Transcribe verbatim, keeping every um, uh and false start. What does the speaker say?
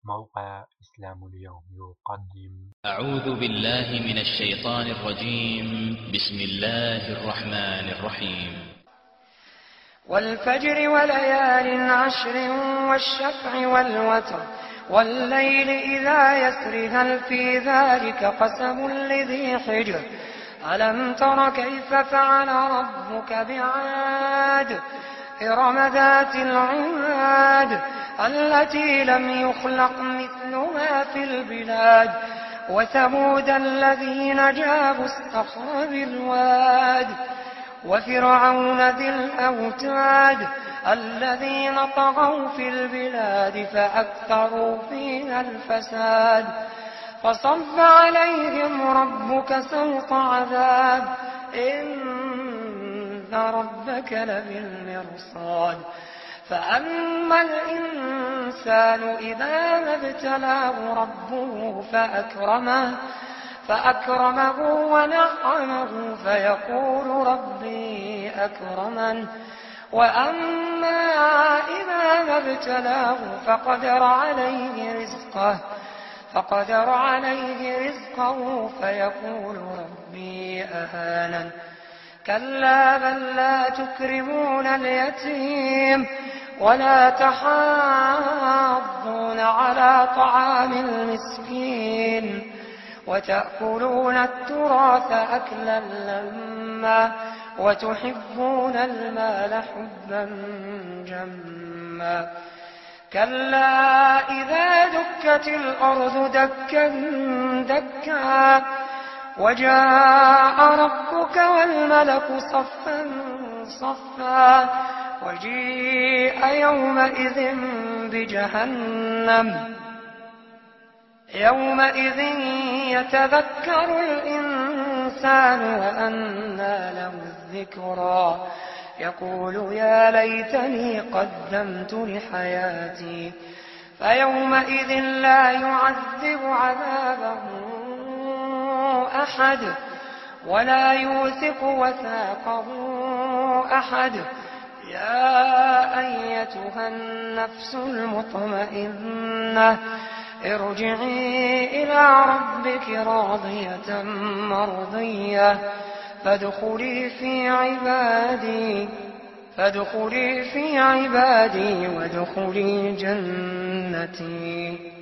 موقع إسلام اليوم يقدم. أعوذ بالله من الشيطان الرجيم. بسم الله الرحمن الرحيم. والفجر وليال عشر والشفع والوتر والليل إذا يسر هل في ذلك قسم لذي حجر ألم تر كيف فعل ربك بعاد إرم ذات العماد التي لم يخلق مثلها في البلاد وثمود الذين جابوا الصخر بالواد وفرعون ذي الأوتاد الذين طغوا في البلاد فأكثروا فيها الفساد فصب عليهم ربك سوط عذاب إن ربك لبالمرصاد فأما الإنسان إذا ما ابتلاه ربه فأكرمه فأكرمه ونعمه فيقول ربي أكرمن وأما إذا ما ابتلاه فقدر عليه رزقه فقدر عليه رزقه فيقول ربي أهانن كلا بل لا تكرمون اليتيم ولا تحاضون على طعام المسكين وتأكلون التراث أكلا لما وتحبون المال حبا جما كلا إذا دكت الأرض دكا دكا وجاء ربك والملك صفا صفا وجيء يومئذ بجهنم يومئذ يتذكر الإنسان وأنى له الذكرى يقول يا ليتني قدمت لحياتي فيومئذ لا يعذب عذابه أحد ولا يوثق وثاقه أحد يا أيتها النفس المطمئنة ارجعي إلى ربك راضية مرضية فادخلي في عبادي فادخلي في عبادي وادخلي جنتي.